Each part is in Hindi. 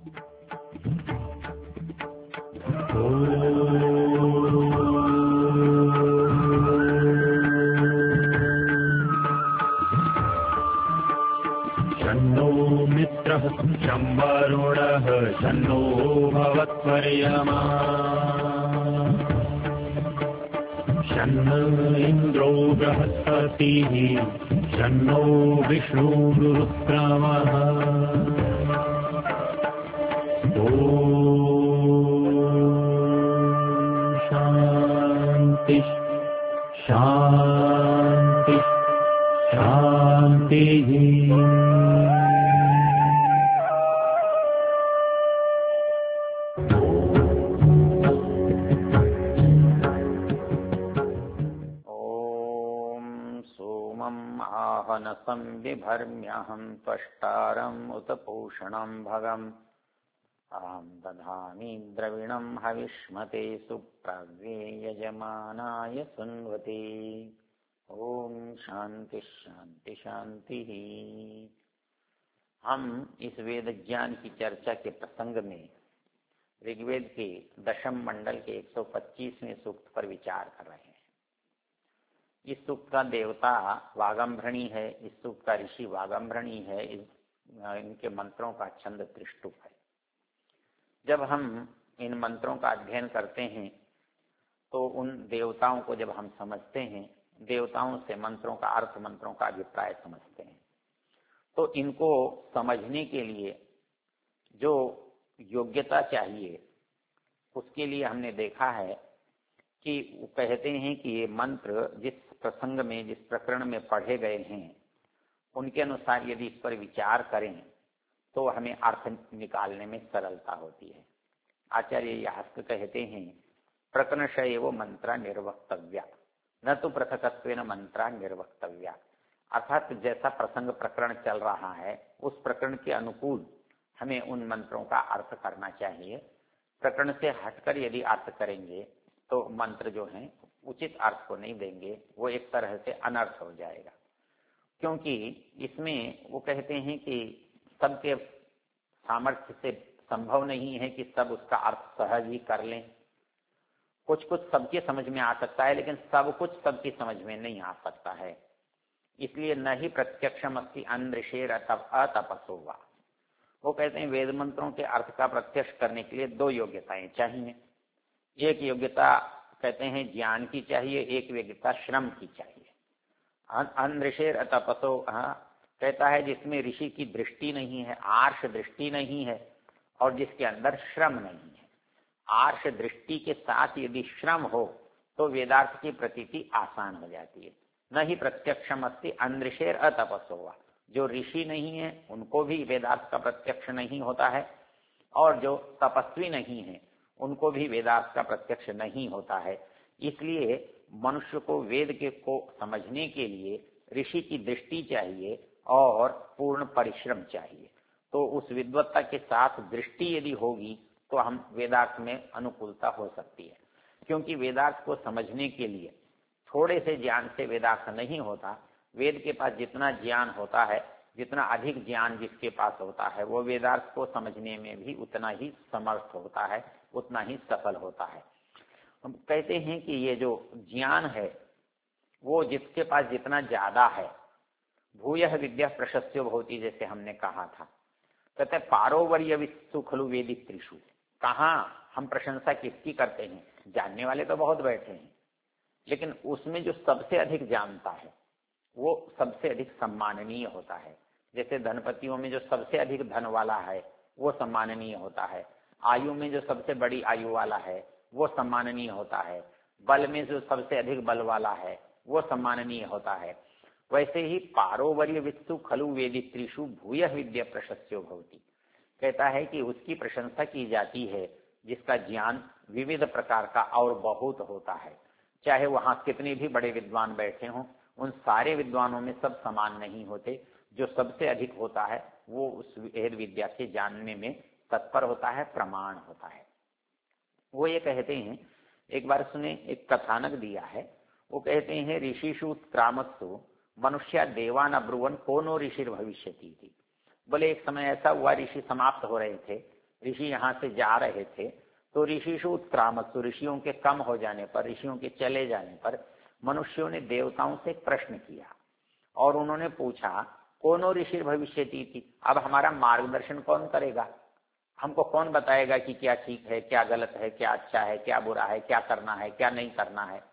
शन्नो मित्रः शं वरुणः शन्नो भवत्वर्यमा शन्न इन्द्रो बृहस्पतिः शन्नो विष्णुरुक्रमः शांति शांति शांति। आहनसं बिभर्म्यहं त्वष्टारम् उत पूषणं भगम् आं दधामि द्रविणं हविष्मते सुप्रव्ये यजमानाय सुन्वते। ओम शांति शांति शांति। हम इस वेद ज्ञान की चर्चा के प्रसंग में ऋग्वेद के दशम मंडल के 125वें सूक्त पर विचार कर रहे हैं। इस सूक्त का देवता वागंभृणी है, इस सूक्त का ऋषि वागंभृणी है, इनके मंत्रों का छंद त्रिष्टुप है। जब हम इन मंत्रों का अध्ययन करते हैं तो उन देवताओं को जब हम समझते हैं, देवताओं से मंत्रों का अर्थ, मंत्रों का अभिप्राय समझते हैं, तो इनको समझने के लिए जो योग्यता चाहिए उसके लिए हमने देखा है कि वो कहते हैं कि ये मंत्र जिस प्रसंग में, जिस प्रकरण में पढ़े गए हैं, उनके अनुसार यदि इस पर विचार करें तो हमें अर्थ निकालने में सरलता होती है। आचार्य यास्क कहते हैं प्रकरणशय वो मंत्रा निर्वक्तव्या न तो पृथकत्वेन मंत्रा निर्वक्तव्या, अर्थात जैसा प्रसंग प्रकरण चल रहा है उस प्रकरण के अनुकूल हमें उन मंत्रों का अर्थ करना चाहिए। प्रकरण से हटकर यदि अर्थ करेंगे तो मंत्र जो हैं उचित अर्थ को नहीं देंगे, वो एक तरह से अनर्थ हो जाएगा। क्योंकि इसमें वो कहते हैं कि सबके सामर्थ्य से संभव नहीं है कि सब उसका अर्थ सहज ही कर लें। कुछ कुछ सबके समझ में आ सकता है, लेकिन सब कुछ सबकी समझ में नहीं आ सकता है। इसलिए न ही प्रत्यक्षम अस्ति अनऋषेर अतपसो वा। वो कहते हैं वेद मंत्रों के अर्थ का प्रत्यक्ष करने के लिए दो योग्यताएं चाहिए। एक योग्यता कहते हैं ज्ञान की चाहिए, एक योग्यता श्रम की चाहिए। अनऋषेर अतपसो कहता है जिसमें ऋषि की दृष्टि नहीं है, आर्ष दृष्टि नहीं है, और जिसके अंदर श्रम नहीं है। आर्ष दृष्टि के साथ यदि श्रम हो तो वेदार्थ की प्रतीति आसान हो जाती है। न ही प्रत्यक्षम अस्ति अनऋषेर अतपसो वा। जो ऋषि नहीं है उनको भी वेदार्थ का प्रत्यक्ष नहीं होता है, और जो तपस्वी नहीं है उनको भी वेदार्थ का प्रत्यक्ष नहीं होता है। इसलिए मनुष्य को वेद के को समझने के लिए ऋषि की दृष्टि चाहिए और पूर्ण परिश्रम चाहिए। तो उस विद्वत्ता के साथ दृष्टि यदि होगी तो हम वेदार्थ में अनुकूलता हो सकती है। क्योंकि वेदार्थ को समझने के लिए थोड़े से ज्ञान से वेदार्थ नहीं होता। वेद के पास जितना ज्ञान होता है, जितना अधिक ज्ञान जिसके पास होता है, वो वेदार्थ को समझने में भी उतना ही समर्थ होता है, उतना ही सफल होता है। हम कहते हैं कि ये जो ज्ञान है वो जिसके पास जितना ज्यादा है, भूयः विद्या प्रशस्त्यो भवति, जैसे हमने कहा था। कहते पारोवर्य विस्तु खलु वेदि त्रिषु। कहाँ हम प्रशंसा किसकी करते हैं? जानने वाले तो बहुत बैठे हैं, लेकिन उसमें जो सबसे अधिक जानता है वो सबसे अधिक सम्माननीय होता है। जैसे धनपतियों में जो सबसे अधिक धन वाला है वो सम्माननीय होता है, आयु में जो सबसे बड़ी आयु वाला है वो सम्माननीय होता है, बल में जो सबसे अधिक बल वाला है वो सम्माननीय होता है। वैसे ही पारोवर्य विस्तु खलु वेदि त्रिषु भूयः विद्या प्रशस्त्यो भवति। कहता है कि उसकी प्रशंसा की जाती है जिसका ज्ञान विविध प्रकार का और बहुत होता है। चाहे वहां कितने भी बड़े विद्वान बैठे हों, उन सारे विद्वानों में सब समान नहीं होते। जो सबसे अधिक होता है वो उस वेद विद्या के जानने में तत्पर होता है, प्रमाण होता है। वो ये कहते हैं, एक बार सुने, एक कथानक दिया है। वो कहते हैं ऋषिषु उत्क्रामत्सु मनुष्य देवान अब्रुवन कोनो ऋषिर भविष्यति। बोले एक समय ऐसा हुआ, ऋषि समाप्त हो रहे थे, ऋषि यहाँ से जा रहे थे तो ऋषिषु उत्क्रामत्सु, ऋषियों के कम हो जाने पर, ऋषियों के चले जाने पर मनुष्यों ने देवताओं से एक प्रश्न किया और उन्होंने पूछा कोनो ऋषि भविष्यति थी, अब हमारा मार्गदर्शन कौन करेगा, हमको कौन बताएगा कि क्या ठीक है, क्या गलत है, क्या अच्छा है, क्या बुरा है, क्या करना है, क्या नहीं करना है।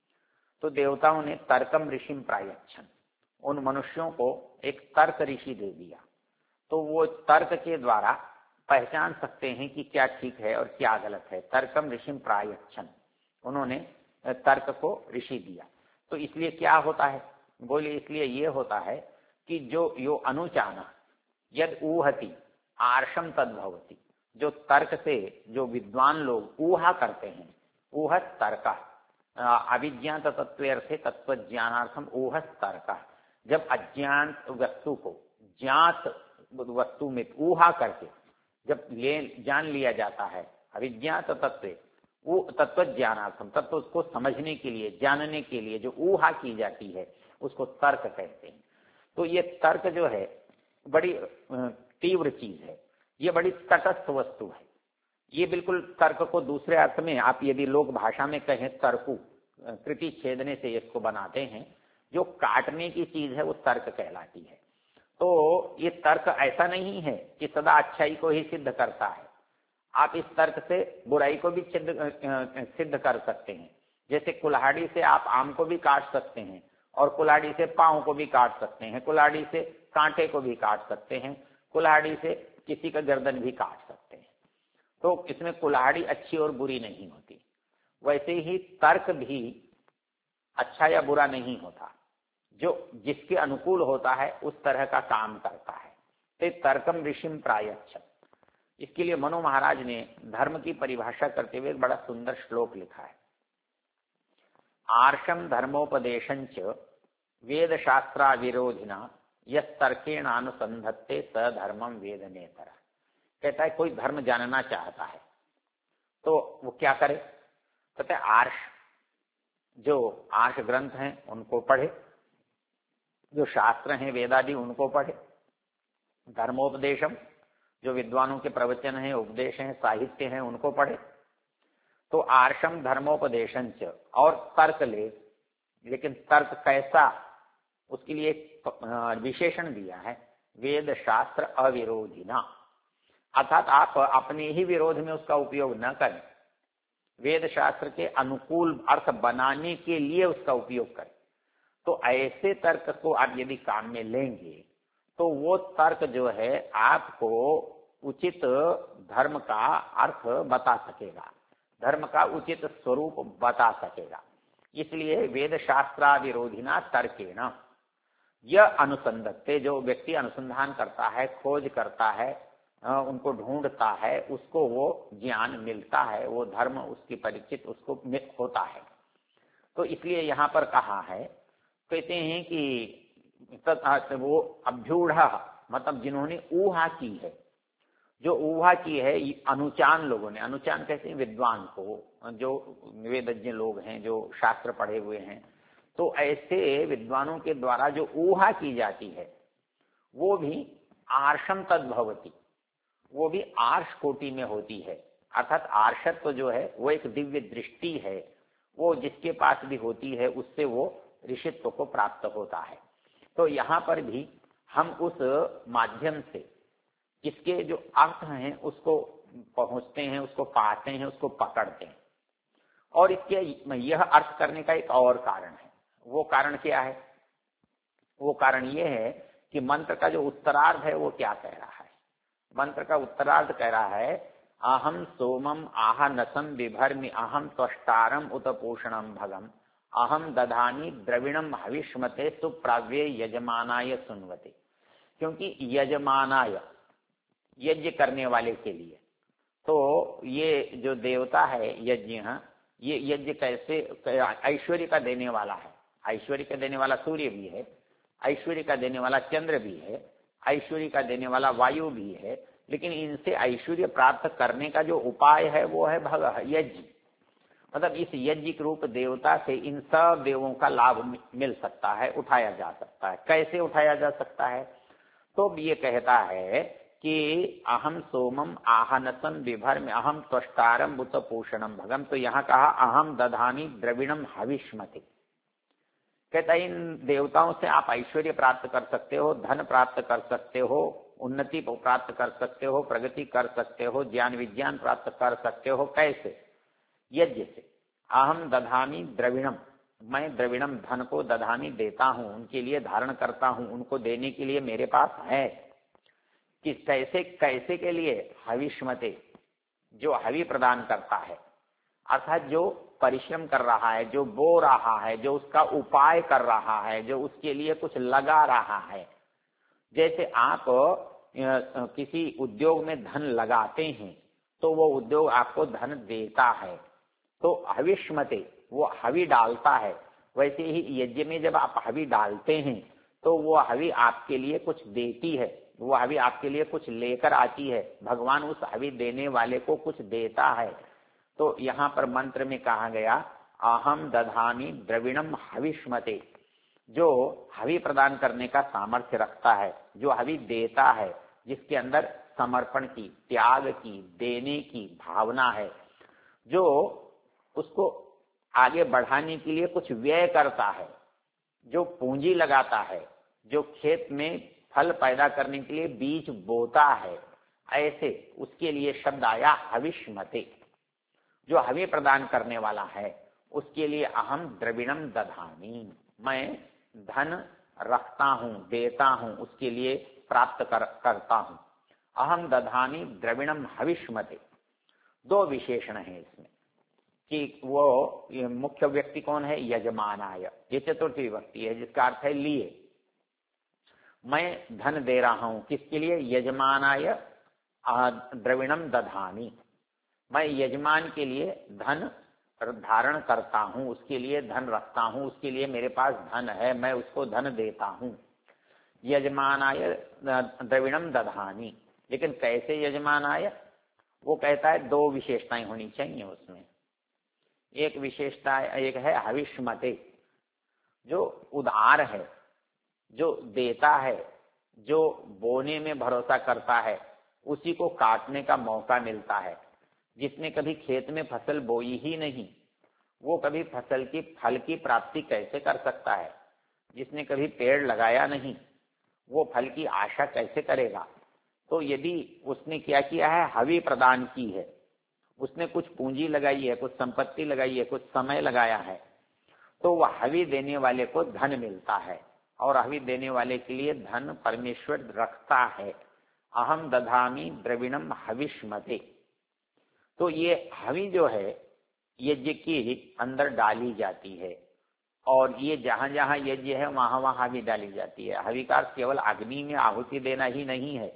तो देवताओं ने तर्कम ऋषिम प्रायच्छन, उन मनुष्यों को एक तर्क ऋषि दे दिया, तो वो तर्क के द्वारा पहचान सकते हैं कि क्या ठीक है और क्या गलत है। तर्कम ऋषिम प्रायच्छन, उन्होंने तर्क को ऋषि दिया। तो इसलिए क्या होता है, बोले इसलिए ये होता है कि जो यो अनुचाना यद ऊहति आर्षम तद्भवति, जो तर्क से जो विद्वान लोग ऊहा करते हैं, ऊहत तर्क, अविज्ञात तत्वर्थे तत्व ज्ञानार्थम ऊहत तर्क, जब अज्ञात वस्तु को ज्ञात वस्तु में ऊहा करके जब जान लिया जाता है, अविज्ञात तत्व वो तत्व ज्ञानार्थम, तत्व उसको समझने के लिए, जानने के लिए जो ऊहा की जाती है उसको तर्क कहते हैं। तो ये तर्क जो है बड़ी तीव्र चीज है, ये बड़ी तटस्थ वस्तु है। ये बिल्कुल तर्क को दूसरे अर्थ में आप यदि लोक भाषा में कहें, तर्कु कृति छेदने से इसको बनाते हैं, जो काटने की चीज है वो तर्क कहलाती है। तो ये तर्क ऐसा नहीं है कि सदा अच्छाई को ही सिद्ध करता है, आप इस तर्क से बुराई को भी सिद्ध कर सकते हैं। जैसे कुल्हाड़ी से आप आम को भी काट सकते हैं और कुल्हाड़ी से पांव को भी काट सकते हैं, कुल्हाड़ी से कांटे को भी काट सकते हैं, कुल्हाड़ी से किसी का गर्दन भी काट सकते हैं। तो इसमें कुल्हाड़ी अच्छी और बुरी नहीं होती। वैसे ही तर्क भी अच्छा या बुरा नहीं होता, जो जिसके अनुकूल होता है उस तरह का काम करता है। तो तर्कम ऋषिम प्रायच्छन, इसके लिए मनु महाराज ने धर्म की परिभाषा करते हुए एक बड़ा सुंदर श्लोक लिखा है। आर्षम धर्मोपदेशंच वेद शास्त्रा विरोधिना यस तर्केणानुसंधत्ते स धर्मम वेद नेतर। कहता है कोई धर्म जानना चाहता है तो वो क्या करे, कहते हैं आर्ष, जो आर्ष ग्रंथ हैं उनको पढ़े, जो शास्त्र हैं वेदादि उनको पढ़े, धर्मोपदेशम जो विद्वानों के प्रवचन हैं, उपदेश हैं, साहित्य हैं उनको पढ़े। तो आर्षम धर्मोपदेशंच, और तर्क ले, लेकिन तर्क कैसा, उसके लिए एक विशेषण दिया है, वेद शास्त्र अविरोधिना, अर्थात आप अपने ही विरोध में उसका उपयोग न करें, वेद शास्त्र के अनुकूल अर्थ बनाने के लिए उसका उपयोग करें। तो ऐसे तर्क को आप यदि काम में लेंगे तो वो तर्क जो है आपको उचित धर्म का अर्थ बता सकेगा, धर्म का उचित स्वरूप बता सकेगा। इसलिए वेद शास्त्रा विरोधिना तर्केण यह अनुसंधत्ते, जो व्यक्ति अनुसंधान करता है, खोज करता है, उनको ढूंढता है, उसको वो ज्ञान मिलता है, वो धर्म उसकी परिचित उसको होता है। तो इसलिए यहाँ पर कहा है, कहते हैं कि वो अभ्यूढ़, मतलब जिन्होंने ऊहा की है, जो ऊहा की है अनुचान लोगों ने, अनुचान कहते हैं विद्वान को, जो वेदज्ञ लोग हैं, जो शास्त्र पढ़े हुए हैं, तो ऐसे विद्वानों के द्वारा जो ऊहा की जाती है वो भी आर्षम तद्भवती, वो भी आर्ष कोटि में होती है। अर्थात आर्षत्व तो जो है वो एक दिव्य दृष्टि है, वो जिसके पास भी होती है उससे वो ऋषित्व को प्राप्त होता है। तो यहाँ पर भी हम उस माध्यम से इसके जो अर्थ हैं उसको पहुंचते हैं, उसको पाते हैं, उसको पकड़ते हैं। और इसके यह अर्थ करने का एक और कारण है। वो कारण क्या है? वो कारण ये है कि मंत्र का जो उत्तरार्ध है वो क्या कह रहा है। मंत्र का उत्तरार्ध कह रहा है, अहम सोमम आह नसम बिभर्मि अहम त्वष्टारम उत पोषणम भगम अहम दधानी द्रविणम हविष्मते सुप्राव्ये यजमानाय सुनवते। क्योंकि यजमानाय, यज्ञ करने वाले के लिए, तो ये जो देवता है यज्ञ, ये यज्ञ कैसे ऐश्वर्य का देने वाला है। ऐश्वर्य का देने वाला सूर्य भी है, ऐश्वर्य का देने वाला चंद्र भी है, ऐश्वर्य का देने वाला वायु भी है, लेकिन इनसे ऐश्वर्य प्राप्त करने का जो उपाय है वो है यज्ञ। मतलब इस यज्ञ रूप देवता से इन सब देवों का लाभ मिल सकता है, उठाया जा सकता है। कैसे उठाया जा सकता है? तो ये कहता है कि अहम सोमम आहनसम विभर में अहम त्वष्टारम बुत पोषणम भगम, तो यहाँ कहा अहम दधानी द्रविणम हविष्मति। कहता है इन देवताओं से आप ऐश्वर्य प्राप्त कर सकते हो, धन प्राप्त कर सकते हो, उन्नति प्राप्त कर सकते हो, प्रगति कर सकते हो, ज्ञान विज्ञान प्राप्त कर सकते हो। कैसे? यज्ञ से। अहम दधानी द्रविणम, मैं द्रविणम धन को दधानी देता हूं, उनके लिए धारण करता हूं, उनको देने के लिए मेरे पास है। कि कैसे? कैसे के लिए? हविष्मते, जो हवि प्रदान करता है, अर्थात जो परिश्रम कर रहा है, जो बो रहा है, जो उसका उपाय कर रहा है, जो उसके लिए कुछ लगा रहा है। जैसे आप किसी उद्योग में धन लगाते हैं तो वो उद्योग आपको धन देता है, तो हविष्मते, वो हवि डालता है। वैसे ही यज्ञ में जब आप हवि डालते हैं तो वो हवि आपके लिए कुछ देती है, वो हवि आपके लिए कुछ लेकर आती है। भगवान उस हवि देने वाले को कुछ देता है। तो यहाँ पर मंत्र में कहा गया अहम दधानी द्रविणम हविष्मते, जो हवि प्रदान करने का सामर्थ्य रखता है, जो हवि देता है, जिसके अंदर समर्पण की, त्याग की, देने की भावना है, जो उसको आगे बढ़ाने के लिए कुछ व्यय करता है, जो पूंजी लगाता है, जो खेत में फल पैदा करने के लिए बीज बोता है, ऐसे उसके लिए शब्द आया हविष्मते। जो हवि प्रदान करने वाला है उसके लिए अहम द्रविणम दधानी, मैं धन रखता हूं, देता हूं, उसके लिए प्राप्त करता हूं। अहम दधानी द्रविणम हविष्मते। दो विशेषण है इसमें कि वो मुख्य व्यक्ति कौन है? यजमानाय, ये चतुर्थी विभक्ति है जिसका अर्थ है लिए। मैं धन दे रहा हूं, किसके लिए? यजमानाय द्रविणम दधानी, मैं यजमान के लिए धन धारण करता हूं, उसके लिए धन रखता हूं, उसके लिए मेरे पास धन है, मैं उसको धन देता हूं। यजमानाय द्रविणम दधानी। लेकिन कैसे यजमानाय? वो कहता है दो विशेषताएं होनी चाहिए उसमें। एक विशेषता एक है हविष्मते, जो उदार है, जो देता है, जो बोने में भरोसा करता है, उसी को काटने का मौका मिलता है। जिसने कभी खेत में फसल बोई ही नहीं, वो कभी फसल की फल की प्राप्ति कैसे कर सकता है? जिसने कभी पेड़ लगाया नहीं, वो फल की आशा कैसे करेगा? तो यदि उसने क्या किया है? हवि प्रदान की है, उसने कुछ पूंजी लगाई है, कुछ संपत्ति लगाई है, कुछ समय लगाया है, तो वह हवि देने वाले को धन मिलता है, और हवि देने वाले के लिए धन परमेश्वर रखता है। अहम दधामी द्रविणम हविष्मते। तो ये हवि जो है यज्ञ के अंदर डाली जाती है, और ये जहां जहां यज्ञ है वहां वहां हवि डाली जाती है। हवि का केवल अग्नि में आहुति देना ही नहीं है।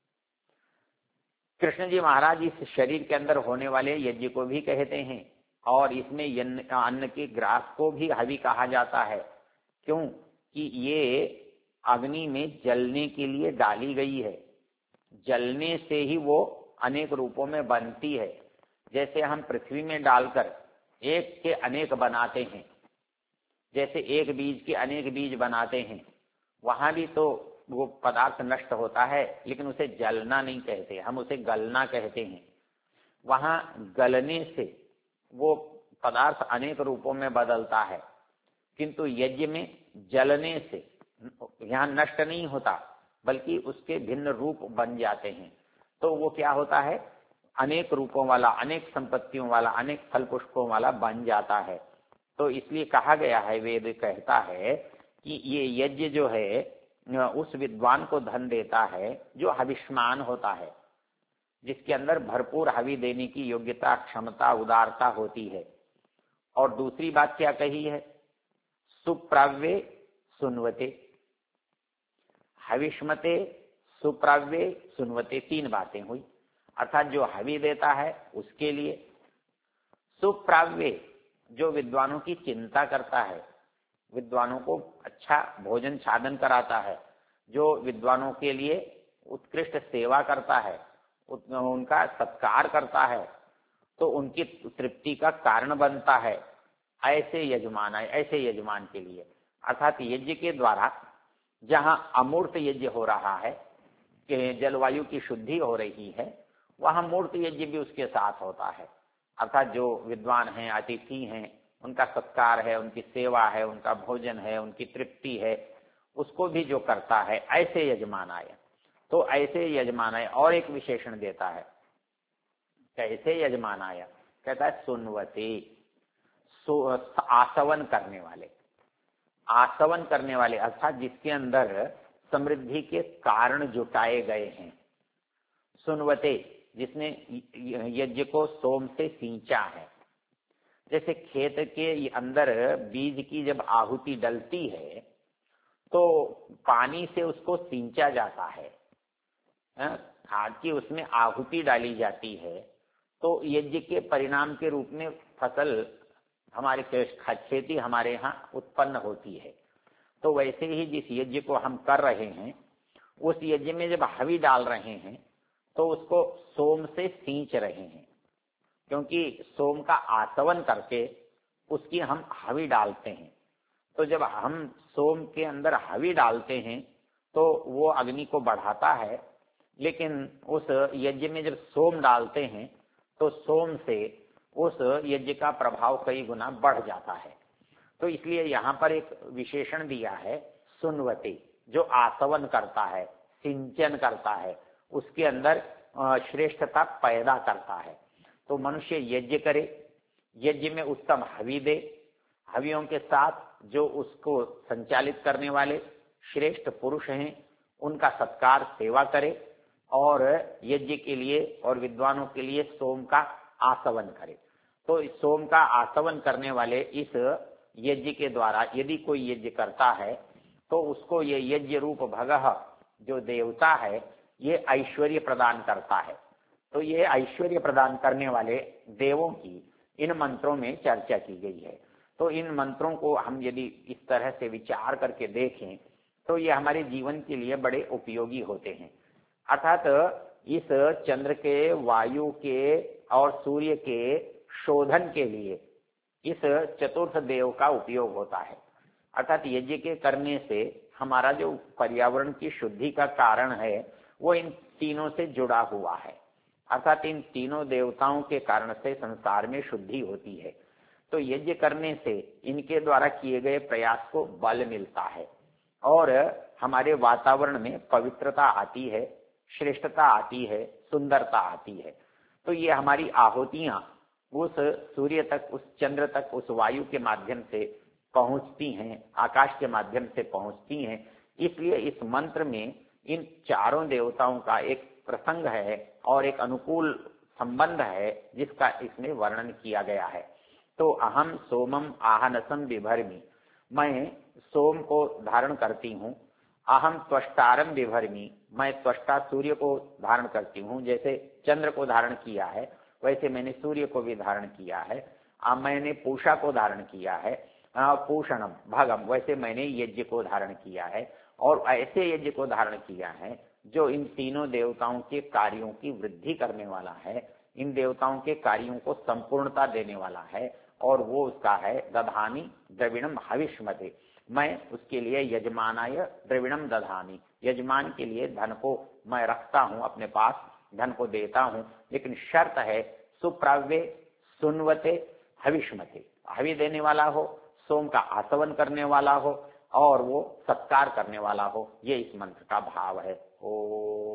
कृष्ण जी महाराज इस शरीर के अंदर होने वाले यज्ञ को भी कहते हैं, और इसमें अन्न के ग्रास को भी हवि कहा जाता है। क्यों? कि ये अग्नि में जलने के लिए डाली गई है, जलने से ही वो अनेक रूपों में बनती है। जैसे हम पृथ्वी में डालकर एक के अनेक बनाते हैं, जैसे एक बीज के अनेक बीज बनाते हैं, वहां भी तो वो पदार्थ नष्ट होता है, लेकिन उसे जलना नहीं कहते, हम उसे गलना कहते हैं। वहां गलने से वो पदार्थ अनेक रूपों में बदलता है, किंतु यज्ञ में जलने से यहाँ नष्ट नहीं होता, बल्कि उसके भिन्न रूप बन जाते हैं। तो वो क्या होता है? अनेक रूपों वाला, अनेक संपत्तियों वाला, अनेक फल पुष्पों वाला बन जाता है। तो इसलिए कहा गया है, वेद कहता है कि ये यज्ञ जो है उस विद्वान को धन देता है जो हविष्मान होता है, जिसके अंदर भरपूर हवि देने की योग्यता, क्षमता, उदारता होती है। और दूसरी बात क्या कही है? सुप्राव्ये सुनवते, हविष्मते, सुप्राव्ये सुनवते, तीन बातें हुई। अर्थात जो हवि देता है उसके लिए, सुप्राव्ये जो विद्वानों की चिंता करता है, विद्वानों को अच्छा भोजन साधन कराता है, जो विद्वानों के लिए उत्कृष्ट सेवा करता है, उनका सत्कार करता है, तो उनकी तृप्ति का कारण बनता है, ऐसे यजमान है, ऐसे यजमान के लिए। अर्थात यज्ञ के द्वारा जहां अमूर्त यज्ञ हो रहा है, के जलवायु की शुद्धि हो रही है, वहां मूर्त यज्ञ भी उसके साथ होता है। अर्थात जो विद्वान हैं, अतिथि हैं, उनका सत्कार है, उनकी सेवा है, उनका भोजन है, उनकी तृप्ति है, उसको भी जो करता है, ऐसे यजमानाय। तो ऐसे यजमानाय और एक विशेषण देता है, कैसे यजमानाय, कहता है सुनवते, आसवन करने वाले। आसवन करने वाले अर्थात जिसके अंदर समृद्धि के कारण जुटाए गए हैं। सुनवते, जिसने यज्ञ को सोम से सींचा है। जैसे खेत के अंदर बीज की जब आहुति डलती है तो पानी से उसको सींचा जाता है, खाद की उसमें आहुति डाली जाती है, तो यज्ञ के परिणाम के रूप में फसल हमारे खेती हमारे यहाँ उत्पन्न होती है। तो वैसे ही जिस यज्ञ को हम कर रहे हैं, उस यज्ञ में जब हवि डाल रहे हैं तो उसको सोम से सींच रहे हैं, क्योंकि सोम का आसवन करके उसकी हम हवि डालते हैं। तो जब हम सोम के अंदर हवि डालते हैं तो वो अग्नि को बढ़ाता है, लेकिन उस यज्ञ में जब सोम डालते हैं तो सोम से उस यज्ञ का प्रभाव कई गुना बढ़ जाता है। तो इसलिए यहाँ पर एक विशेषण दिया है सुनवते, जो आसवन करता है, सिंचन करता है, उसके अंदर श्रेष्ठता पैदा करता है। तो मनुष्य यज्ञ करे, यज्ञ में उत्तम हवि दे, हवियों के साथ जो उसको संचालित करने वाले श्रेष्ठ पुरुष हैं उनका सत्कार सेवा करे, और यज्ञ के लिए और विद्वानों के लिए सोम का आसवन करे। तो सोम का आसवन करने वाले इस यज्ञ के द्वारा यदि कोई यज्ञ करता है तो उसको ये यज्ञ रूप भगः, जो देवता है, ये ऐश्वर्य प्रदान करता है। तो ये ऐश्वर्य प्रदान करने वाले देवों की इन मंत्रों में चर्चा की गई है। तो इन मंत्रों को हम यदि इस तरह से विचार करके देखें तो ये हमारे जीवन के लिए बड़े उपयोगी होते हैं। अर्थात इस चंद्र के, वायु के और सूर्य के शोधन के लिए इस चतुर्थ देव का उपयोग होता है। अर्थात यज्ञ के करने से हमारा जो पर्यावरण की शुद्धि का कारण है वो इन तीनों से जुड़ा हुआ है। अर्थात इन तीनों देवताओं के कारण से संसार में शुद्धि होती है। तो यज्ञ करने से इनके द्वारा किए गए प्रयास को बल मिलता है और हमारे वातावरण में पवित्रता आती है, श्रेष्ठता आती है, सुंदरता आती है। तो ये हमारी आहुतियां उस सूर्य तक, उस चंद्र तक, उस वायु के माध्यम से पहुंचती हैं, आकाश के माध्यम से पहुंचती हैं। इसलिए इस मंत्र में इन चारों देवताओं का एक प्रसंग है और एक अनुकूल संबंध है जिसका इसमें वर्णन किया गया है। तो अहम सोमम आहनसम बिभर्मि, मैं सोम को धारण करती हूँ। अहम त्वष्टारम बिभर्मि, मैं त्वष्टा सूर्य को धारण करती हूँ। जैसे चंद्र को धारण किया है वैसे मैंने सूर्य को भी धारण किया है। मैंने पूषा को धारण किया है, पूषणम भगम, वैसे मैंने यज्ञ को धारण किया है। और ऐसे यज्ञ को धारण किया है जो इन तीनों देवताओं के कार्यों की वृद्धि करने वाला है, इन देवताओं के कार्यों को संपूर्णता देने वाला है, और वो उसका है दधानी द्रविणम हविष्मते, मैं उसके लिए यजमानाय द्रविणम दधानी, यजमान के लिए धन को मैं रखता हूँ, अपने पास धन को देता हूँ, लेकिन शर्त है सुप्राव्य सुनवते हविष्मते, हवि देने वाला हो, सोम का आसवन करने वाला हो और वो सत्कार करने वाला हो। ये इस मंत्र का भाव है। ओ